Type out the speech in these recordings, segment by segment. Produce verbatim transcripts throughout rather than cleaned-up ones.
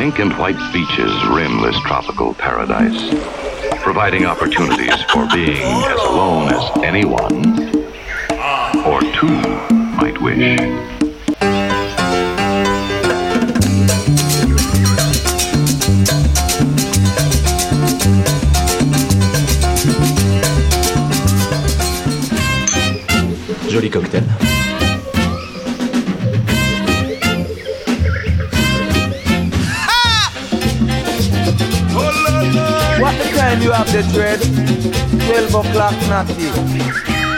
pink and white beaches rim this tropical paradise, providing opportunities for being as alone as anyone or two might wish. Joli cocktail. What the time you have the dread? twelve o'clock natty.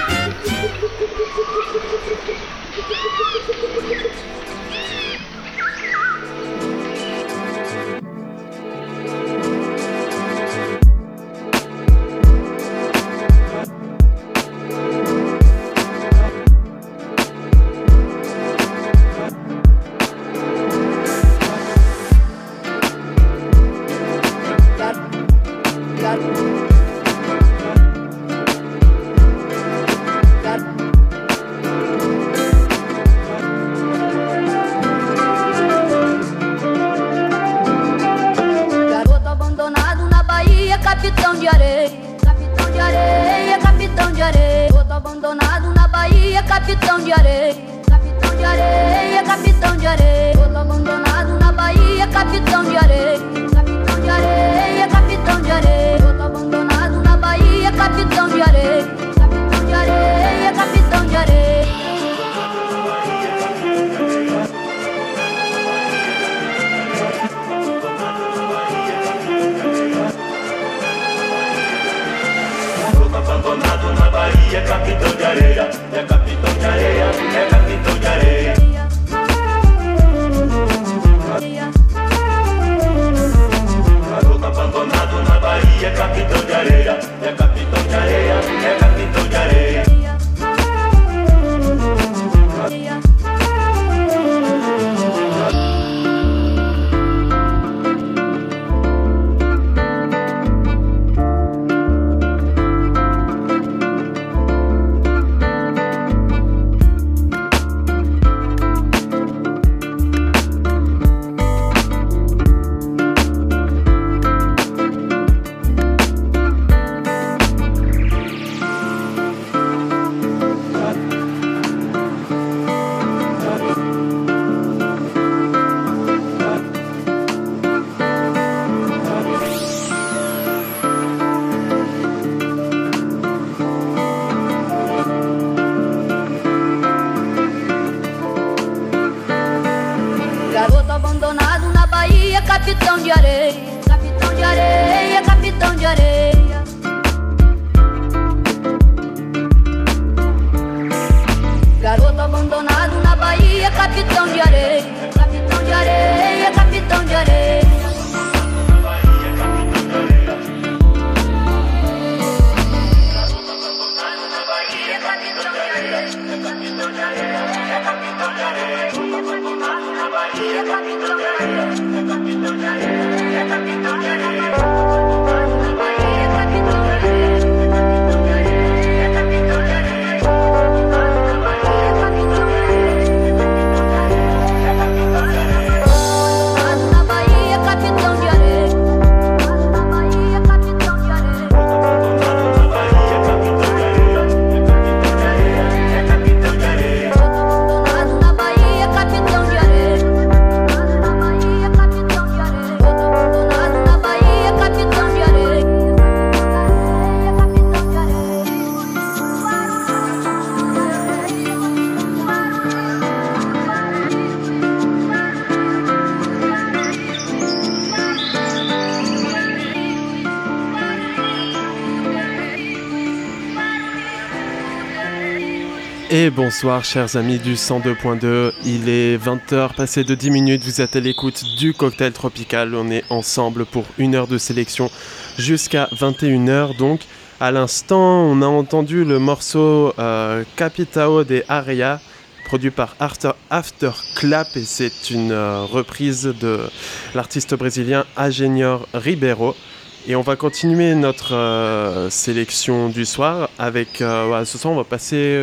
Et bonsoir chers amis du cent deux point deux, il est vingt heures passé de dix minutes, vous êtes à l'écoute du Cocktail Tropical, on est ensemble pour une heure de sélection jusqu'à vingt et une heures donc. À l'instant, on a entendu le morceau euh, Capitão de Areia, produit par After, After Clap, et c'est une euh, reprise de l'artiste brésilien Agenior Ribeiro. Et on va continuer notre euh, sélection du soir avec, euh, ouais, ce soir on va passer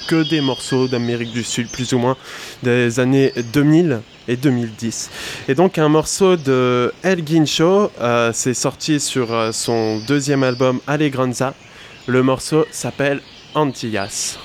que des morceaux d'Amérique du Sud, plus ou moins, des années deux mille et deux mille dix. Et donc un morceau de El Guincho, euh, c'est sorti sur euh, son deuxième album Alegranza. Le morceau s'appelle Antillas.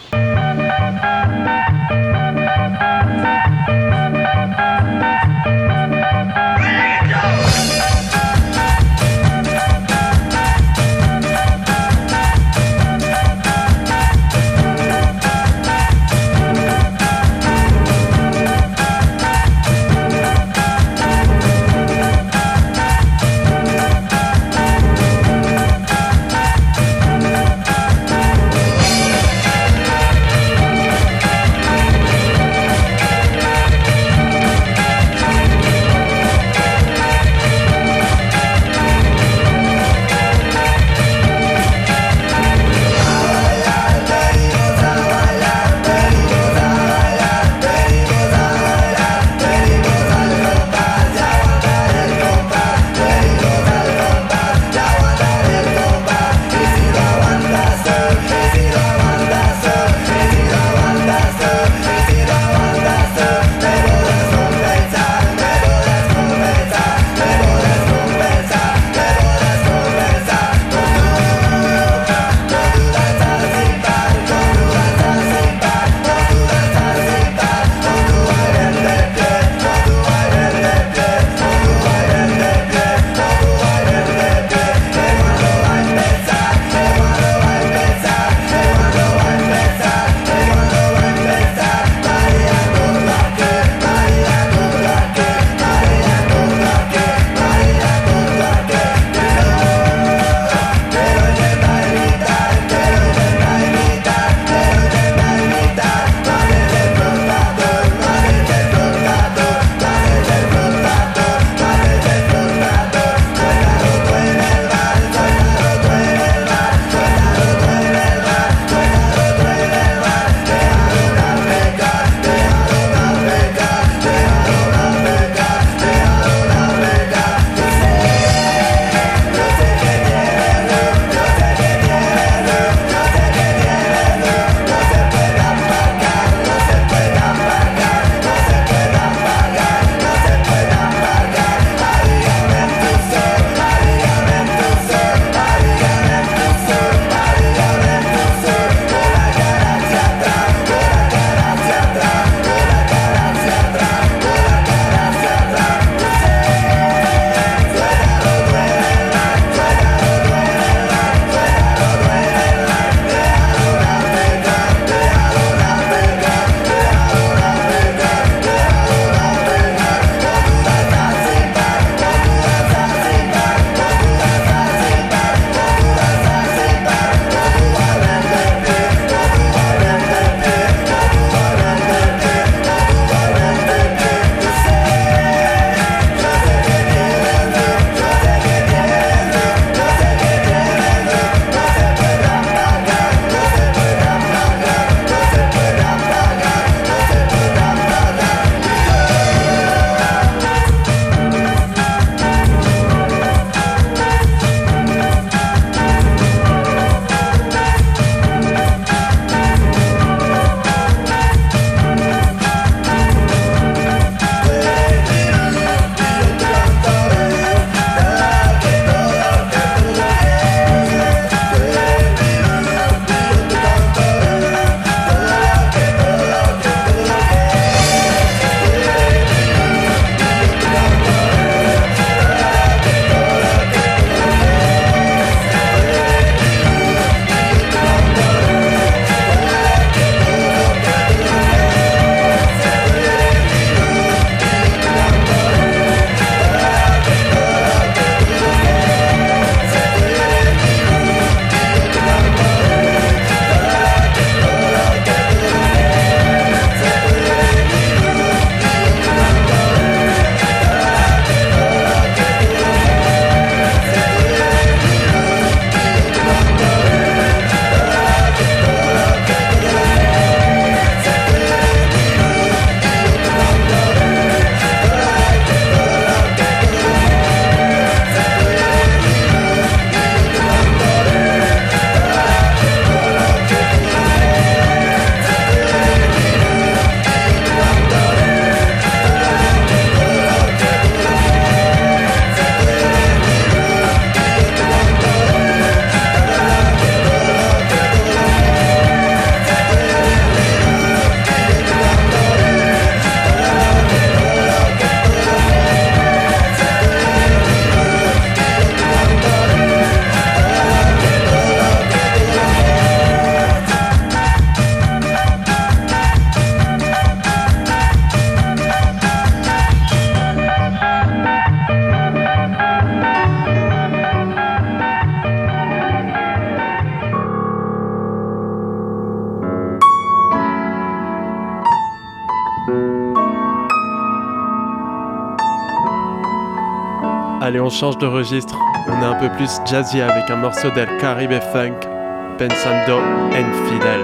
Allez, on change de registre. On est un peu plus jazzy avec un morceau del Caribe Funk, Pensando en Fidel.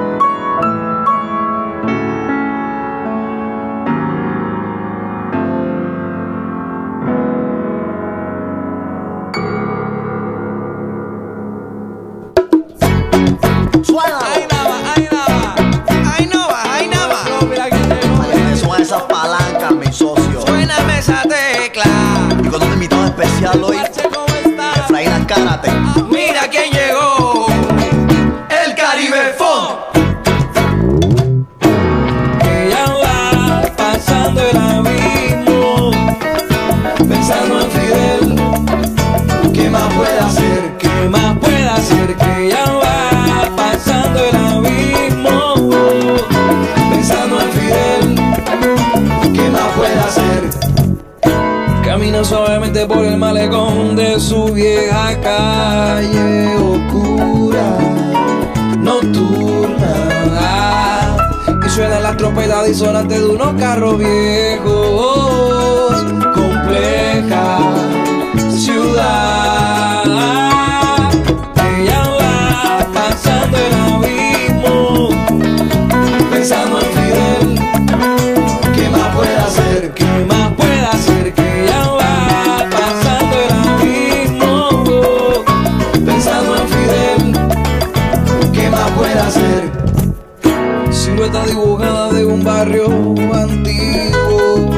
Especial hoy, Efraín Azcárate. Mira quién llegó, el Caribe Funk. Ella va pasando el abismo, pensando en Fidel. ¿Qué más puede hacer? ¿Qué más puede hacer? Que ella va pasando el abismo, pensando en Fidel. ¿Qué más puede hacer? Camina suavemente por el malecón de su vieja calle oscura, nocturna, y suenan las trompetas disonantes de unos carros viejos. Compleja ciudad, ella va pasando el abismo, pensando en Fidel. ¿Qué más puede hacer? ¿Qué más puede hacer? Que silueta dibujada de un barrio antiguo,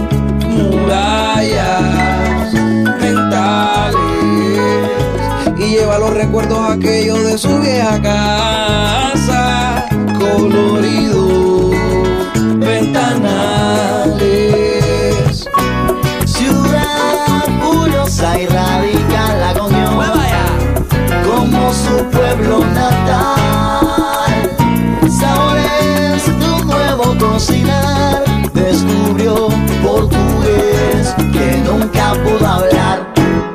murallas mentales, y lleva los recuerdos aquellos de su vieja casa, coloridos ventanales. Ciudad orgullosa y radical la cogió como su pueblo natal. Sabores de un nuevo cocinar, descubrió portugués que nunca pudo hablar.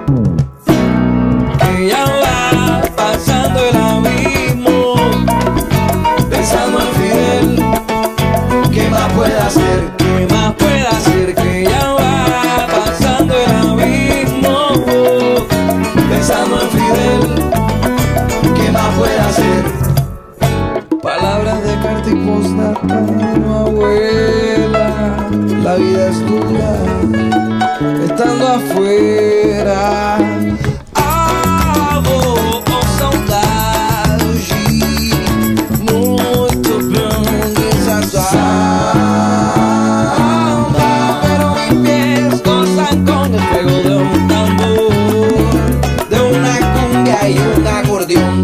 Ella va pasando el abismo, pensando en Fidel. ¿Qué más puede hacer? ¿Qué más puede hacer? Que ella va pasando el abismo, pensando en Fidel. ¿Qué más puede hacer? Palabras de carta y postdata de mi abuela. La vida es dura estando afuera. Amo saudade, muito bem desasada, pero mis pies gozan con el fuego de un tambor, de una conga y un acordeón.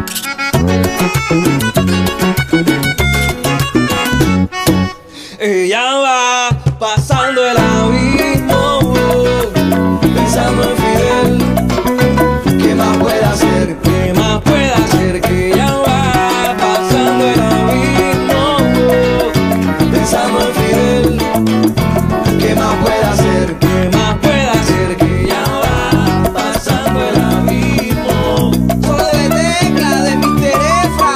Ella va pasando el abismo, pensando en Fidel. ¿Qué más puede hacer? ¿Qué más puede hacer? Que ella va pasando el abismo, pensando en Fidel. ¿Qué más puede hacer? ¿Qué más puede hacer? Que ella va pasando el abismo. Solo de tecla de mi Teresa.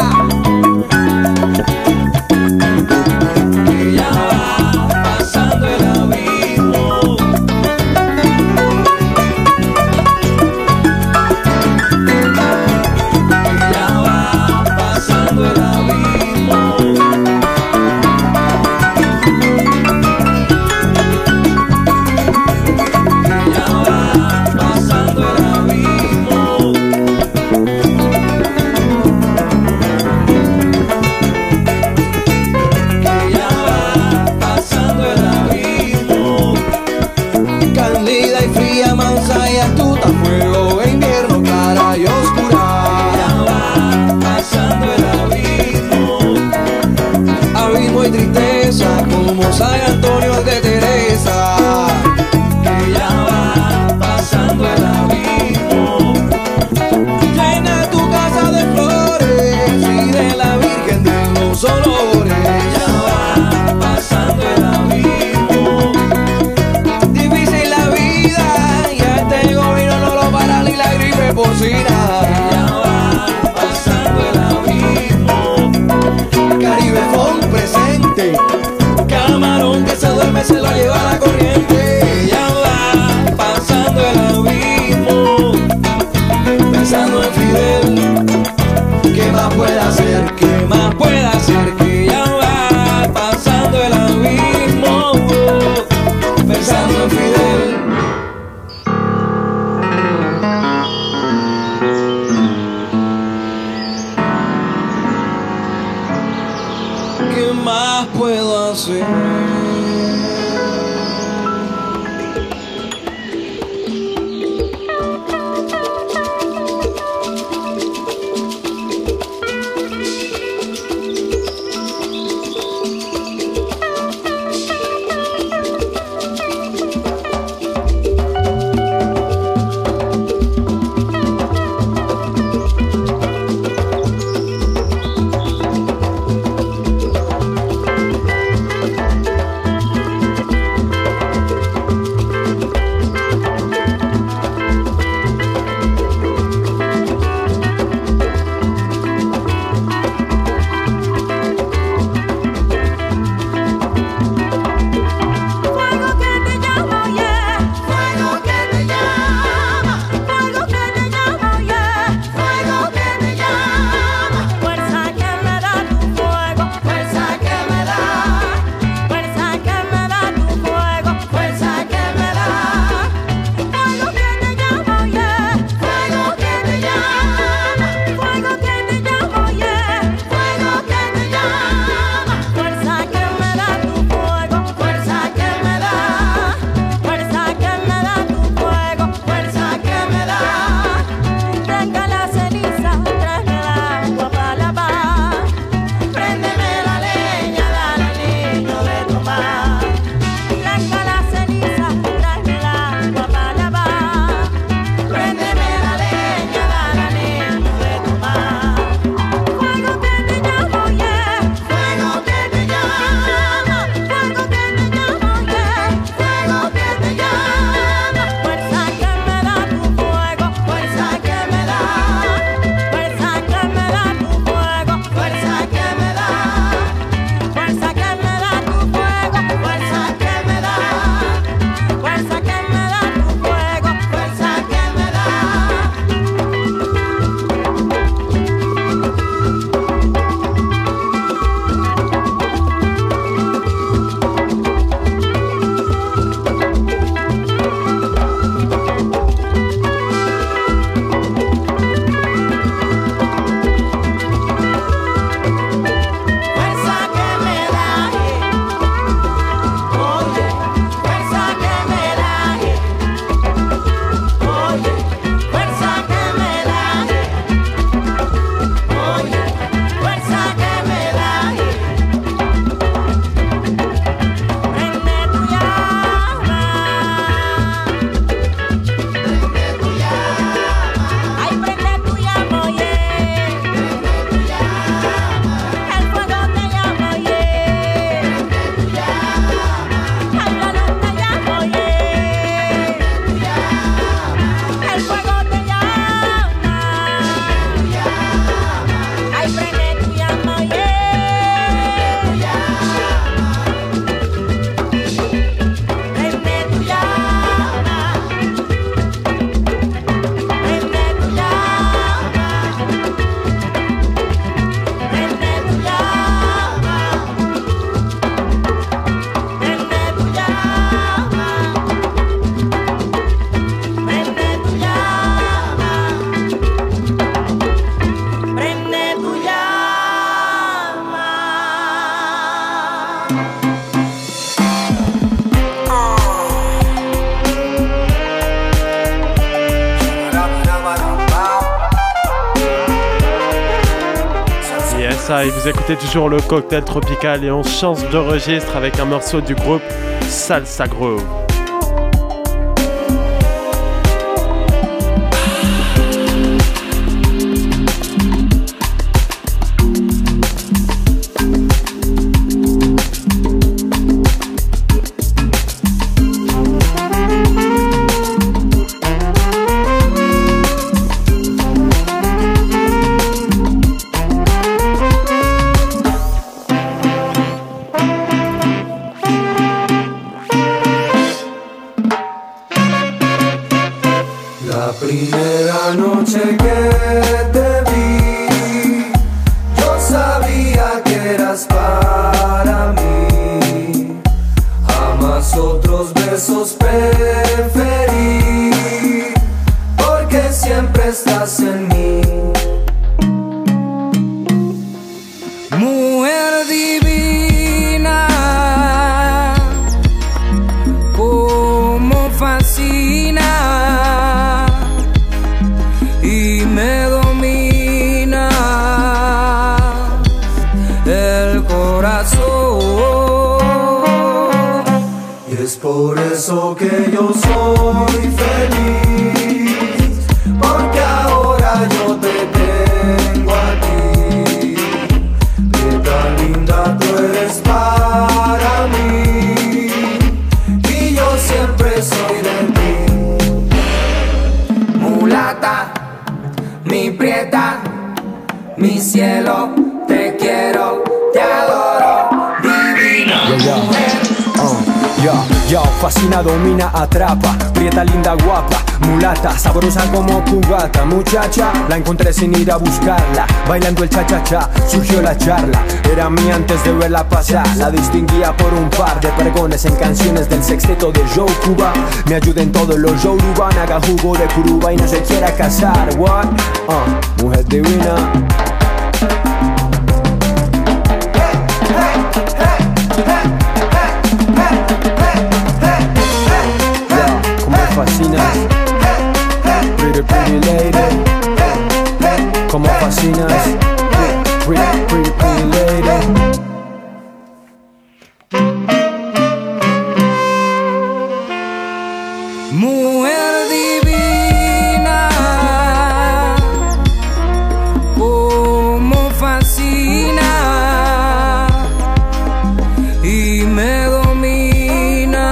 Ella va pasando el abismo. Ella va pasando el abismo. Ella va pasando el abismo. Ella va pasando el abismo. Cálida y fría, mansa y astuta, fuego e invierno, clara y oscura. Ella va pasando el abismo. Abismo y tristeza, como San Antonio de Teresa. Ella va pasando el abismo. Llena tu casa de flores y de la Virgen de los olores. Ella va pasando el abismo. Difícil la vida y a este gobierno no lo para ni la gripe porcina. Ella va pasando el abismo. Caribe Funk presente. Camarón que se duerme se lo lleva la corriente. Ella va pasando el ¿qué más puedo hacer? ça et vous écoutez toujours le Cocktail Tropical et on change de registre avec un morceau du groupe Salsa Groove. eso que yo soy feliz, porque ahora yo te tengo a ti. Qué tan linda tú eres para mí, y yo siempre soy de ti. Mulata, mi prieta, mi cielo, te quiero, te adoro, divina mujer. Yo, yo, fascina, domina, atrapa, prieta, linda, guapa, mulata, sabrosa como cubata, muchacha, la encontré sin ir a buscarla, bailando el cha-cha-cha, surgió la charla, era mía antes de verla pasar, la distinguía por un par de pregones en canciones del sexteto de Joe Cuba, me ayuda en todos los Yoruban, haga jugo de curuba y no se quiera casar, what, uh, mujer divina. Fascinas, pretty pretty lady, como fascinas, pretty pretty pretty lady. Mujer divina, como fascina y me domina.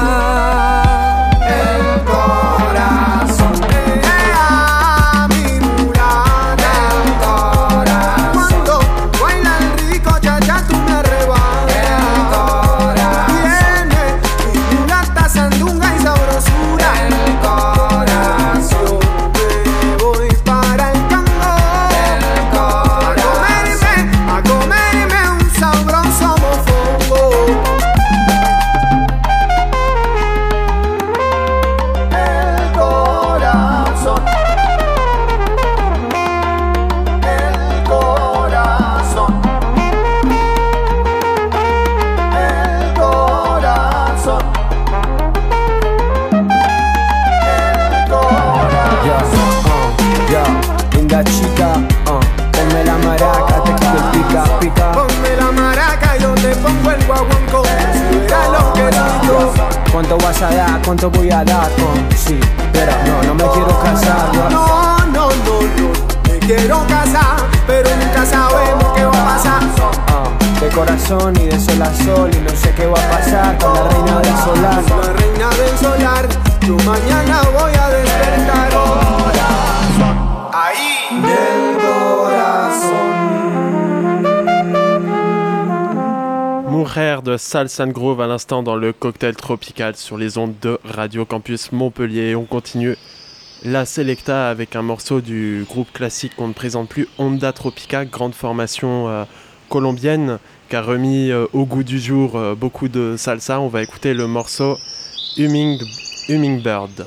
Chica, uh, ponme la maraca, te quito el pica, pica. Ponme la maraca, yo te pongo el guaguancó. Si verás lo que digo. ¿Cuánto vas a dar? ¿Cuánto voy a dar? Uh, sí, pero no, no me quiero casar. No, no, no, no, me quiero casar, pero nunca sabemos qué va a pasar. Uh, de corazón y de sol a sol, y no sé qué va a pasar con la reina del solar. La reina del solar, yo mañana voy a despertar. Ahí del corazón. Mujer de Salsa Groove à l'instant dans le cocktail tropical sur les ondes de Radio Campus Montpellier. On continue la Selecta avec un morceau du groupe classique qu'on ne présente plus, Onda Tropica, grande formation euh, colombienne qui a remis euh, au goût du jour euh, beaucoup de salsa. On va écouter le morceau Humming, Hummingbird.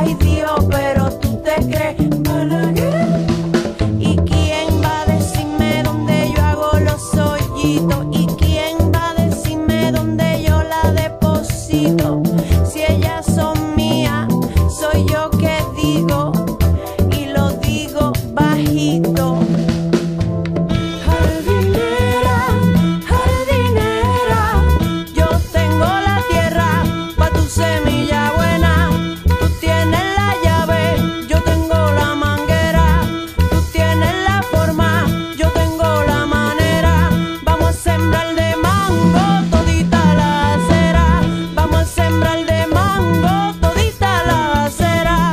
ay Dios, pero tú te crees. ¿Y quién va a decirme dónde yo hago los hoyitos? ¿Y quién va a decirme dónde yo la deposito? Si ellas son mías, soy yo que digo, y lo digo bajito. Jardinera, jardinera, yo tengo la tierra pa' tu semilla buena. Tú tienes la llave, yo tengo la manguera. Tú tienes la forma, yo tengo la manera. Vamos a sembrar de mango todita la acera. Vamos a sembrar de mango todita la acera.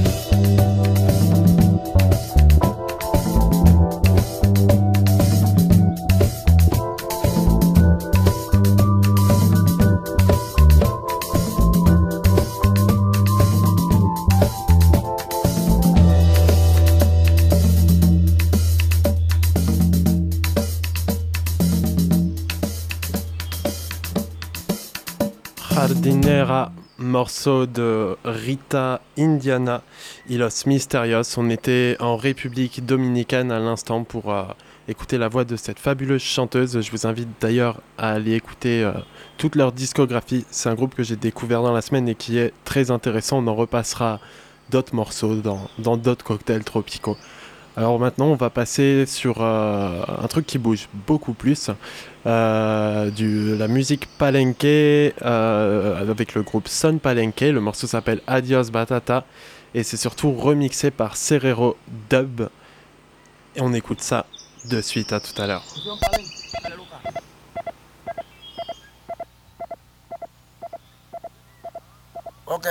Jardinera, morceau de Rita Indiana y Los Misterios. On était en République Dominicaine à l'instant pour euh, écouter la voix de cette fabuleuse chanteuse. Je vous invite d'ailleurs à aller écouter euh, toute leur discographie. C'est un groupe que j'ai découvert dans la semaine et qui est très intéressant. On en repassera d'autres morceaux dans, dans d'autres cocktails tropicaux. Alors maintenant, on va passer sur euh, un truc qui bouge beaucoup plus, euh, du, la musique palenque euh, avec le groupe Son Palenque. Le morceau s'appelle Adios Batata et c'est surtout remixé par Serrero Dub. Et on écoute ça de suite, à tout à l'heure. Ok.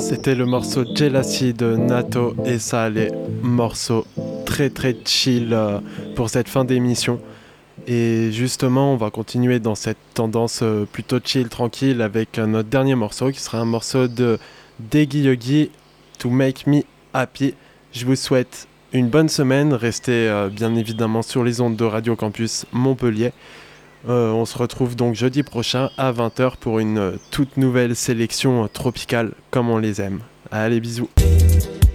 C'était le morceau Jealousy de Nato et ça allait morceau très très chill euh, pour cette fin d'émission. Et justement, on va continuer dans cette tendance euh, plutôt chill, tranquille avec euh, notre dernier morceau qui sera un morceau de Deggy Yogi, To Make Me Happy. Je vous souhaite une bonne semaine, restez euh, bien évidemment sur les ondes de Radio Campus Montpellier. Euh, on se retrouve donc jeudi prochain à vingt heures pour une euh, toute nouvelle sélection euh, tropicale comme on les aime. Allez, bisous.